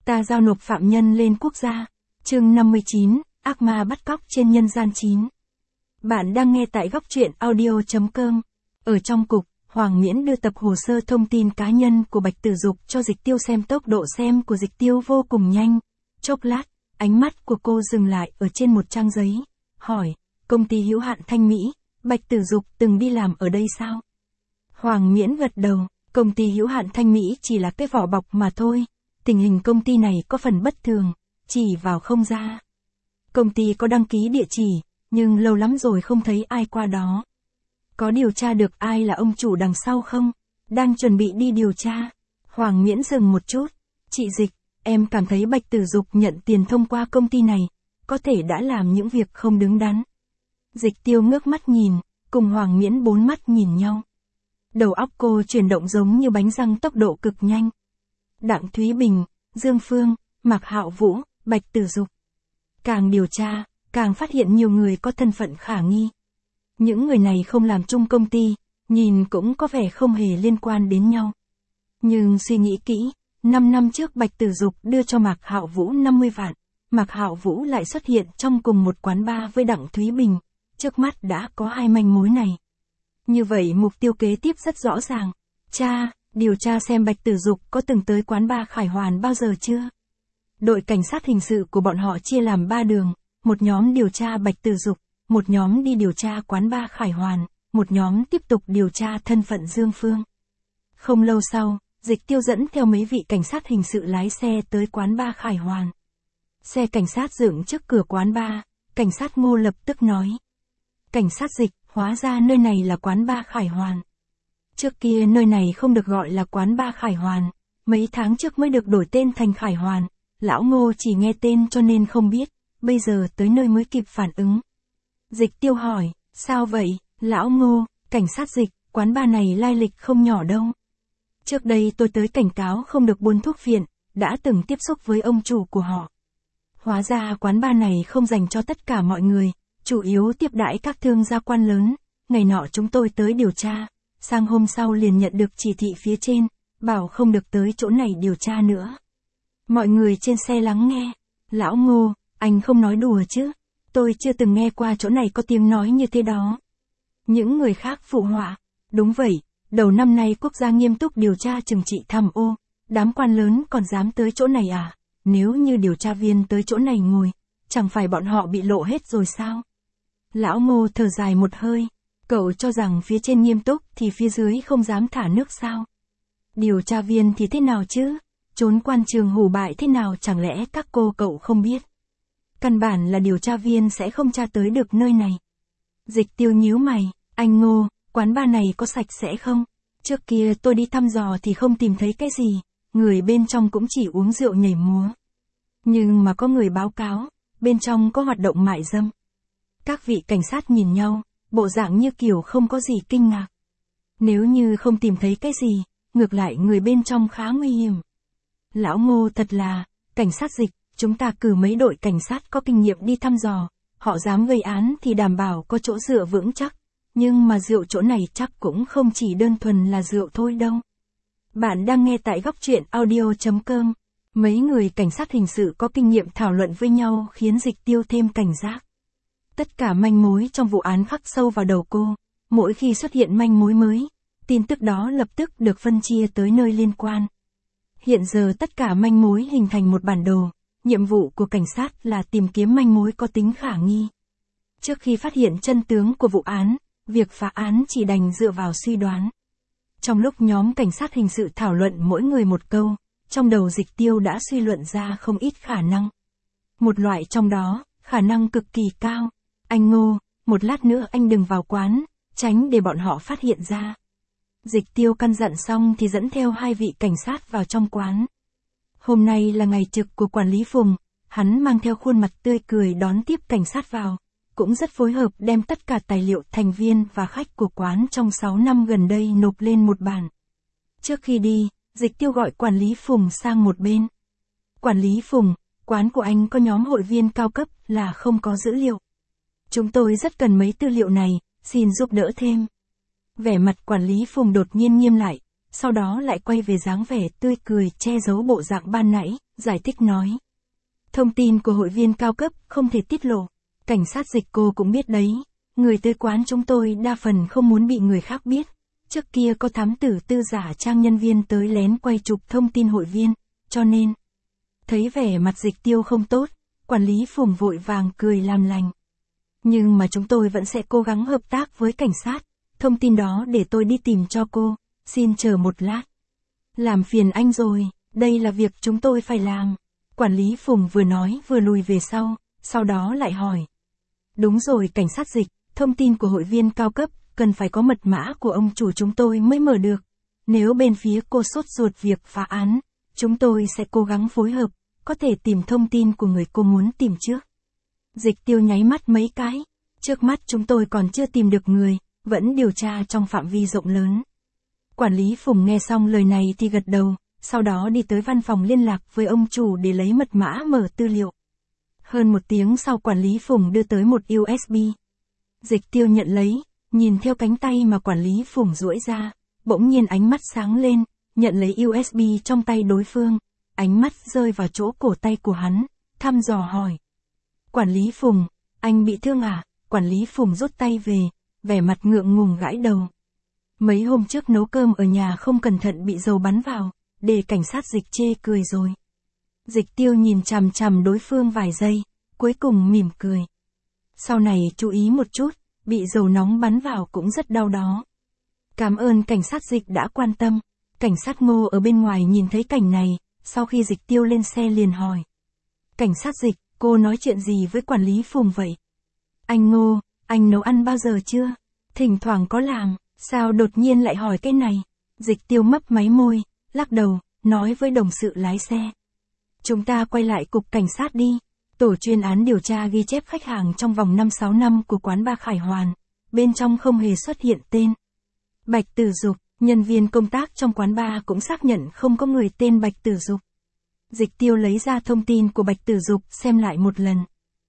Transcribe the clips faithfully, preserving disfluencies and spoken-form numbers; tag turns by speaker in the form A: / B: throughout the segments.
A: Ta giao nộp phạm nhân lên quốc gia. Chương năm mươi chín, ác ma bắt cóc trên nhân gian chín. Bạn đang nghe tại góc truyện audio chấm com. Ở trong cục, Hoàng Miễn đưa tập hồ sơ thông tin cá nhân của Bạch Tử Dục cho Dịch Tiêu xem. Tốc độ xem của Dịch Tiêu vô cùng nhanh. Chốc lát, ánh mắt của cô dừng lại ở trên một trang giấy. Hỏi, công ty hữu hạn Thanh Mỹ, Bạch Tử Dục từng đi làm ở đây sao? Hoàng Miễn gật đầu, công ty hữu hạn Thanh Mỹ chỉ là cái vỏ bọc mà thôi. Tình hình công ty này có phần bất thường, chỉ vào không ra. Công ty có đăng ký địa chỉ, nhưng lâu lắm rồi không thấy ai qua đó. Có điều tra được ai là ông chủ đằng sau không? Đang chuẩn bị đi điều tra. Hoàng Miễn dừng một chút. Chị Dịch, em cảm thấy Bạch Tử Dục nhận tiền thông qua công ty này, có thể đã làm những việc không đứng đắn. Dịch Tiêu ngước mắt nhìn, cùng Hoàng Miễn bốn mắt nhìn nhau. Đầu óc cô chuyển động giống như bánh răng tốc độ cực nhanh. Đặng Thúy Bình, Dương Phương, Mạc Hạo Vũ, Bạch Tử Dục. Càng điều tra, càng phát hiện nhiều người có thân phận khả nghi. Những người này không làm chung công ty, nhìn cũng có vẻ không hề liên quan đến nhau. Nhưng suy nghĩ kỹ, năm năm trước Bạch Tử Dục đưa cho Mạc Hạo Vũ năm mươi vạn, Mạc Hạo Vũ lại xuất hiện trong cùng một quán bar với Đặng Thúy Bình, trước mắt đã có hai manh mối này. Như vậy mục tiêu kế tiếp rất rõ ràng. Cha, điều tra xem Bạch Tử Dục có từng tới quán bar Khải Hoàn bao giờ chưa? Đội cảnh sát hình sự của bọn họ chia làm ba đường, một nhóm điều tra Bạch Tử Dục, một nhóm đi điều tra quán bar Khải Hoàn, một nhóm tiếp tục điều tra thân phận Dương Phương. Không lâu sau, Dịch Tiêu dẫn theo mấy vị cảnh sát hình sự lái xe tới quán bar Khải Hoàn. Xe cảnh sát dựng trước cửa quán bar, cảnh sát Ngô lập tức nói. Cảnh sát Dịch, hóa ra nơi này là quán bar Khải Hoàn. Trước kia nơi này không được gọi là quán bar Khải Hoàn, mấy tháng trước mới được đổi tên thành Khải Hoàn, lão Ngô chỉ nghe tên cho nên không biết, bây giờ tới nơi mới kịp phản ứng. Dịch Tiêu hỏi, sao vậy, lão Ngô, cảnh sát Dịch, quán bar này lai lịch không nhỏ đâu. Trước đây tôi tới cảnh cáo không được buôn thuốc phiện, đã từng tiếp xúc với ông chủ của họ. Hóa ra quán bar này không dành cho tất cả mọi người, chủ yếu tiếp đãi các thương gia quan lớn. Ngày nọ chúng tôi tới điều tra, sang hôm sau liền nhận được chỉ thị phía trên, bảo không được tới chỗ này điều tra nữa. Mọi người trên xe lắng nghe. Lão Ngô, anh không nói đùa chứ? Tôi chưa từng nghe qua chỗ này có tiếng nói như thế đó. Những người khác phụ họa. Đúng vậy, đầu năm nay quốc gia nghiêm túc điều tra trừng trị tham ô, đám quan lớn còn dám tới chỗ này à? Nếu như điều tra viên tới chỗ này ngồi, chẳng phải bọn họ bị lộ hết rồi sao? Lão Ngô thở dài một hơi. Cậu cho rằng phía trên nghiêm túc thì phía dưới không dám thả nước sao? Điều tra viên thì thế nào chứ? Trốn quan trường hủ bại thế nào chẳng lẽ các cô cậu không biết? Căn bản là điều tra viên sẽ không tra tới được nơi này. Dịch Tiêu nhíu mày, anh Ngô, quán bar này có sạch sẽ không? Trước kia tôi đi thăm dò thì không tìm thấy cái gì, người bên trong cũng chỉ uống rượu nhảy múa. Nhưng mà có người báo cáo, bên trong có hoạt động mại dâm. Các vị cảnh sát nhìn nhau, bộ dạng như kiểu không có gì kinh ngạc. Nếu như không tìm thấy cái gì, ngược lại người bên trong khá nguy hiểm. Lão Ngô thật là, cảnh sát Dịch, chúng ta cử mấy đội cảnh sát có kinh nghiệm đi thăm dò, họ dám gây án thì đảm bảo có chỗ dựa vững chắc, nhưng mà rượu chỗ này chắc cũng không chỉ đơn thuần là rượu thôi đâu. Bạn đang nghe tại góc truyện audio chấm com. Mấy người cảnh sát hình sự có kinh nghiệm thảo luận với nhau khiến Dịch Tiêu thêm cảnh giác. Tất cả manh mối trong vụ án khắc sâu vào đầu cô, mỗi khi xuất hiện manh mối mới, tin tức đó lập tức được phân chia tới nơi liên quan. Hiện giờ tất cả manh mối hình thành một bản đồ, nhiệm vụ của cảnh sát là tìm kiếm manh mối có tính khả nghi. Trước khi phát hiện chân tướng của vụ án, việc phá án chỉ đành dựa vào suy đoán. Trong lúc nhóm cảnh sát hình sự thảo luận mỗi người một câu, trong đầu Dịch Tiêu đã suy luận ra không ít khả năng. Một loại trong đó, khả năng cực kỳ cao. Anh Ngô, một lát nữa anh đừng vào quán, tránh để bọn họ phát hiện ra. Dịch Tiêu căn dặn xong thì dẫn theo hai vị cảnh sát vào trong quán. Hôm nay là ngày trực của quản lý Phùng, hắn mang theo khuôn mặt tươi cười đón tiếp cảnh sát vào, cũng rất phối hợp đem tất cả tài liệu thành viên và khách của quán trong sáu năm gần đây nộp lên một bản. Trước khi đi, Dịch Tiêu gọi quản lý Phùng sang một bên. Quản lý Phùng, quán của anh có nhóm hội viên cao cấp là không có dữ liệu. Chúng tôi rất cần mấy tư liệu này, xin giúp đỡ thêm. Vẻ mặt quản lý Phùng đột nhiên nghiêm lại, sau đó lại quay về dáng vẻ tươi cười che giấu bộ dạng ban nãy, giải thích nói. Thông tin của hội viên cao cấp không thể tiết lộ. Cảnh sát Dịch cô cũng biết đấy. Người tới quán chúng tôi đa phần không muốn bị người khác biết. Trước kia có thám tử tư giả trang nhân viên tới lén quay chụp thông tin hội viên, cho nên. Thấy vẻ mặt Dịch Tiêu không tốt, quản lý Phùng vội vàng cười làm lành. Nhưng mà chúng tôi vẫn sẽ cố gắng hợp tác với cảnh sát. Thông tin đó để tôi đi tìm cho cô, xin chờ một lát. Làm phiền anh rồi, đây là việc chúng tôi phải làm. Quản lý Phùng vừa nói vừa lùi về sau, sau đó lại hỏi. Đúng rồi cảnh sát Dịch, thông tin của hội viên cao cấp, cần phải có mật mã của ông chủ chúng tôi mới mở được. Nếu bên phía cô sốt ruột việc phá án, chúng tôi sẽ cố gắng phối hợp, có thể tìm thông tin của người cô muốn tìm trước. Dịch Tiêu nháy mắt mấy cái, trước mắt chúng tôi còn chưa tìm được người, vẫn điều tra trong phạm vi rộng lớn. Quản lý Phùng nghe xong lời này thì gật đầu, sau đó đi tới văn phòng liên lạc với ông chủ để lấy mật mã mở tư liệu. Hơn một tiếng sau quản lý Phùng đưa tới một u ét bê. Dịch Tiêu nhận lấy, nhìn theo cánh tay mà quản lý Phùng duỗi ra, bỗng nhiên ánh mắt sáng lên, nhận lấy u ét bê trong tay đối phương, ánh mắt rơi vào chỗ cổ tay của hắn, thăm dò hỏi. Quản lý Phùng, anh bị thương à? Quản lý Phùng rút tay về, vẻ mặt ngượng ngùng gãi đầu. Mấy hôm trước nấu cơm ở nhà không cẩn thận bị dầu bắn vào, để cảnh sát Dịch chê cười rồi. Dịch Tiêu nhìn chằm chằm đối phương vài giây, cuối cùng mỉm cười. Sau này chú ý một chút, bị dầu nóng bắn vào cũng rất đau đó. Cảm ơn cảnh sát Dịch đã quan tâm. Cảnh sát Ngô ở bên ngoài nhìn thấy cảnh này, sau khi Dịch Tiêu lên xe liền hỏi. Cảnh sát Dịch, cô nói chuyện gì với quản lý Phùng vậy? Anh Ngô, anh nấu ăn bao giờ chưa? Thỉnh thoảng có làm, sao đột nhiên lại hỏi cái này? Dịch Tiêu mấp máy môi, lắc đầu, nói với đồng sự lái xe. Chúng ta quay lại cục cảnh sát đi. Tổ chuyên án điều tra ghi chép khách hàng trong vòng năm sáu năm của quán bar Khải Hoàn. Bên trong không hề xuất hiện tên Bạch Tử Dục, nhân viên công tác trong quán bar cũng xác nhận không có người tên Bạch Tử Dục. Dịch Tiêu lấy ra thông tin của Bạch Tử Dục xem lại một lần.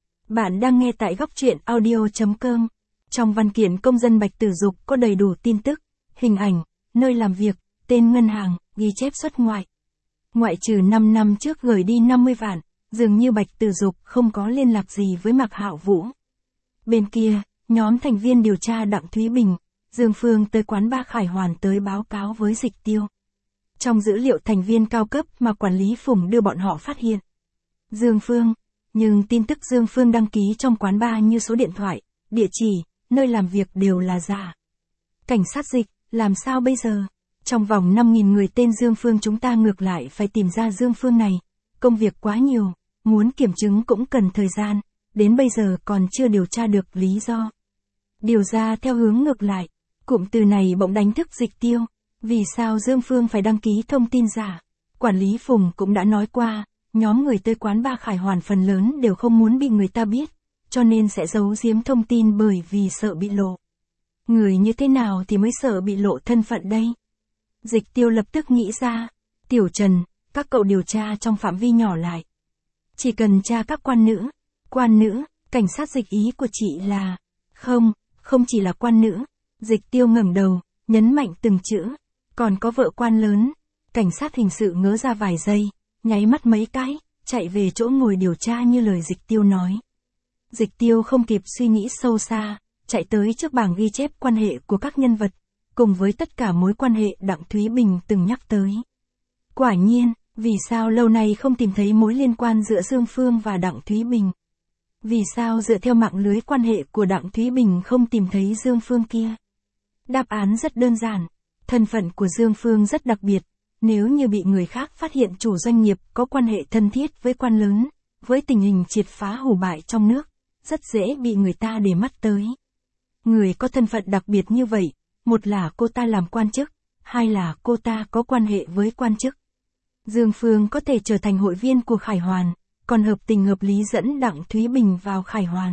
A: Bạn đang nghe tại góc truyện audio chấm com. Trong văn kiện công dân Bạch Tử Dục có đầy đủ tin tức, hình ảnh, nơi làm việc, tên ngân hàng, ghi chép xuất ngoại. Ngoại trừ năm năm trước gửi đi năm mươi vạn, dường như Bạch Tử Dục không có liên lạc gì với Mạc Hạo Vũ. Bên kia, nhóm thành viên điều tra Đặng Thúy Bình, Dương Phương tới quán bar Khải Hoàn tới báo cáo với Dịch Tiêu. Trong dữ liệu thành viên cao cấp mà quản lý Phùng đưa bọn họ phát hiện. Dương Phương, nhưng tin tức Dương Phương đăng ký trong quán bar như số điện thoại, địa chỉ, nơi làm việc đều là giả. Cảnh sát Dịch, làm sao bây giờ? Trong vòng năm nghìn người tên Dương Phương chúng ta ngược lại phải tìm ra Dương Phương này. Công việc quá nhiều, muốn kiểm chứng cũng cần thời gian, đến bây giờ còn chưa điều tra được lý do. Điều ra theo hướng ngược lại, cụm từ này bỗng đánh thức Dịch Tiêu. Vì sao Dương Phương phải đăng ký thông tin giả? Quản lý Phùng cũng đã nói qua, nhóm người tới quán bar Khải Hoàn phần lớn đều không muốn bị người ta biết, cho nên sẽ giấu giếm thông tin bởi vì sợ bị lộ. Người như thế nào thì mới sợ bị lộ thân phận đây? Dịch Tiêu lập tức nghĩ ra, Tiểu Trần, các cậu điều tra trong phạm vi nhỏ lại. Chỉ cần tra các quan nữ, quan nữ, cảnh sát Dịch ý của chị là, không, không chỉ là quan nữ. Dịch Tiêu ngẩng đầu, nhấn mạnh từng chữ, còn có vợ quan lớn. Cảnh sát hình sự ngớ ra vài giây, nháy mắt mấy cái, chạy về chỗ ngồi điều tra như lời Dịch Tiêu nói. Dịch Tiêu không kịp suy nghĩ sâu xa, chạy tới trước bảng ghi chép quan hệ của các nhân vật, cùng với tất cả mối quan hệ Đặng Thúy Bình từng nhắc tới. Quả nhiên, vì sao lâu nay không tìm thấy mối liên quan giữa Dương Phương và Đặng Thúy Bình? Vì sao dựa theo mạng lưới quan hệ của Đặng Thúy Bình không tìm thấy Dương Phương kia? Đáp án rất đơn giản, thân phận của Dương Phương rất đặc biệt, nếu như bị người khác phát hiện chủ doanh nghiệp có quan hệ thân thiết với quan lớn, với tình hình triệt phá hủ bại trong nước, rất dễ bị người ta để mắt tới. Người có thân phận đặc biệt như vậy, một là cô ta làm quan chức, hai là cô ta có quan hệ với quan chức. Dương Phương có thể trở thành hội viên của Khải Hoàn, còn hợp tình hợp lý dẫn Đặng Thúy Bình vào Khải Hoàn.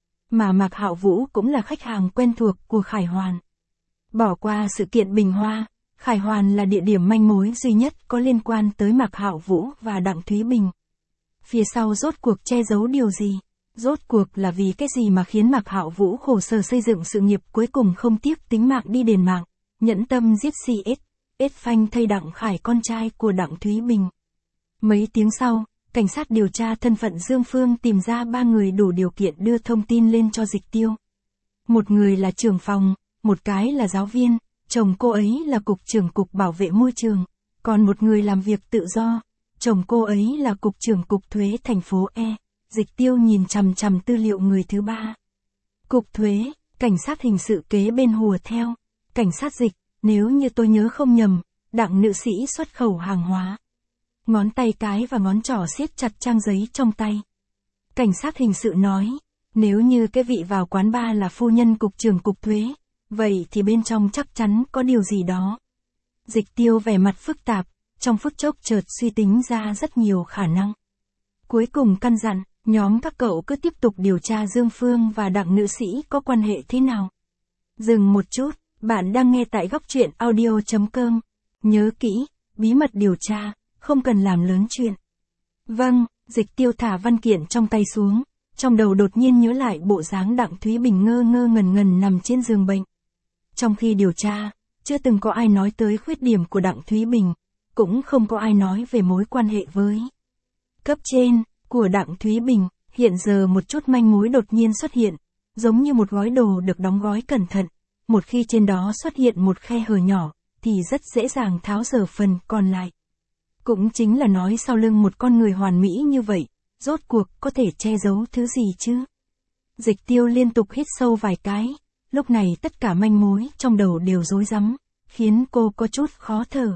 A: Mà Mạc Hạo Vũ cũng là khách hàng quen thuộc của Khải Hoàn. Bỏ qua sự kiện Bình Hoa, Khải Hoàn là địa điểm manh mối duy nhất có liên quan tới Mạc Hạo Vũ và Đặng Thúy Bình. Phía sau rốt cuộc che giấu điều gì? Rốt cuộc là vì cái gì mà khiến Mạc Hạo Vũ khổ sở xây dựng sự nghiệp cuối cùng không tiếc tính mạng đi đền mạng, nhẫn tâm giết xê ét, ết phanh thây Đặng Khải con trai của Đặng Thúy Bình. Mấy tiếng sau, cảnh sát điều tra thân phận Dương Phương tìm ra ba người đủ điều kiện đưa thông tin lên cho Dịch Tiêu. Một người là trưởng phòng, một cái là giáo viên, chồng cô ấy là cục trưởng cục bảo vệ môi trường, còn một người làm việc tự do, chồng cô ấy là cục trưởng cục thuế thành phố E. Dịch Tiêu nhìn chằm chằm tư liệu người thứ ba. Cục thuế, cảnh sát hình sự kế bên hùa theo. Cảnh sát Dịch, nếu như tôi nhớ không nhầm, Đặng nữ sĩ xuất khẩu hàng hóa. Ngón tay cái và ngón trỏ siết chặt trang giấy trong tay. Cảnh sát hình sự nói, nếu như cái vị vào quán bar là phu nhân cục trưởng cục thuế, vậy thì bên trong chắc chắn có điều gì đó. Dịch Tiêu vẻ mặt phức tạp, trong phút chốc chợt suy tính ra rất nhiều khả năng. Cuối cùng căn dặn, nhóm các cậu cứ tiếp tục điều tra Dương Phương và Đặng nữ sĩ có quan hệ thế nào. Dừng một chút, bạn đang nghe tại góc truyện audio chấm com. Nhớ kỹ, bí mật điều tra, không cần làm lớn chuyện. Vâng, Dịch Tiêu thả văn kiện trong tay xuống, trong đầu đột nhiên nhớ lại bộ dáng Đặng Thúy Bình ngơ ngơ ngần ngần nằm trên giường bệnh. Trong khi điều tra, chưa từng có ai nói tới khuyết điểm của Đặng Thúy Bình, cũng không có ai nói về mối quan hệ với cấp trên của Đặng Thúy Bình. Hiện giờ một chút manh mối đột nhiên xuất hiện, giống như một gói đồ được đóng gói cẩn thận, một khi trên đó xuất hiện một khe hở nhỏ, thì rất dễ dàng tháo dỡ phần còn lại. Cũng chính là nói sau lưng một con người hoàn mỹ như vậy, rốt cuộc có thể che giấu thứ gì chứ? Dịch Tiêu liên tục hít sâu vài cái, lúc này tất cả manh mối trong đầu đều rối rắm, khiến cô có chút khó thở.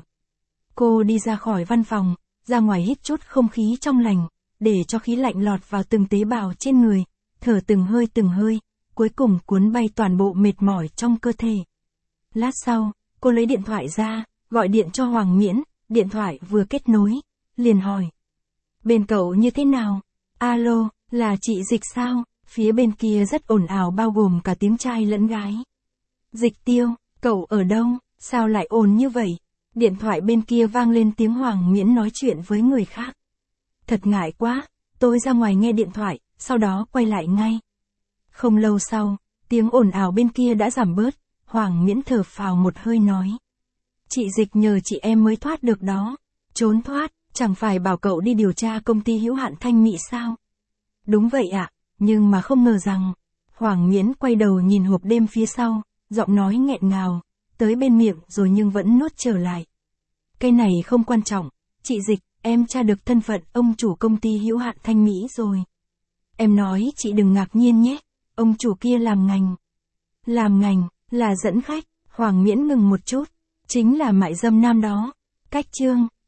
A: Cô đi ra khỏi văn phòng, ra ngoài hít chút không khí trong lành, để cho khí lạnh lọt vào từng tế bào trên người, thở từng hơi từng hơi, cuối cùng cuốn bay toàn bộ mệt mỏi trong cơ thể. Lát sau, cô lấy điện thoại ra, gọi điện cho Hoàng Miễn, điện thoại vừa kết nối, liền hỏi. Bên cậu như thế nào? Alo, là chị Dịch sao? Phía bên kia rất ồn ào bao gồm cả tiếng trai lẫn gái. Dịch Tiêu, cậu ở đâu? Sao lại ồn như vậy? Điện thoại bên kia vang lên tiếng Hoàng Miễn nói chuyện với người khác. Thật ngại quá, tôi ra ngoài nghe điện thoại, sau đó quay lại ngay. Không lâu sau, tiếng ồn ào bên kia đã giảm bớt, Hoàng Miễn thở phào một hơi nói. Chị Dịch nhờ chị em mới thoát được đó. Trốn thoát, chẳng phải bảo cậu đi điều tra công ty hữu hạn Thanh Mỹ sao? Đúng vậy ạ, nhưng mà không ngờ rằng. Hoàng Miễn quay đầu nhìn hộp đêm phía sau, giọng nói nghẹn ngào, tới bên miệng rồi nhưng vẫn nuốt trở lại. Cái này không quan trọng, chị Dịch, em tra được thân phận ông chủ công ty hữu hạn Thanh Mỹ rồi. Em nói chị đừng ngạc nhiên nhé, ông chủ kia làm ngành. Làm ngành, là dẫn khách. Hoàng Miễn ngừng một chút, chính là mại dâm nam đó. Cách chương,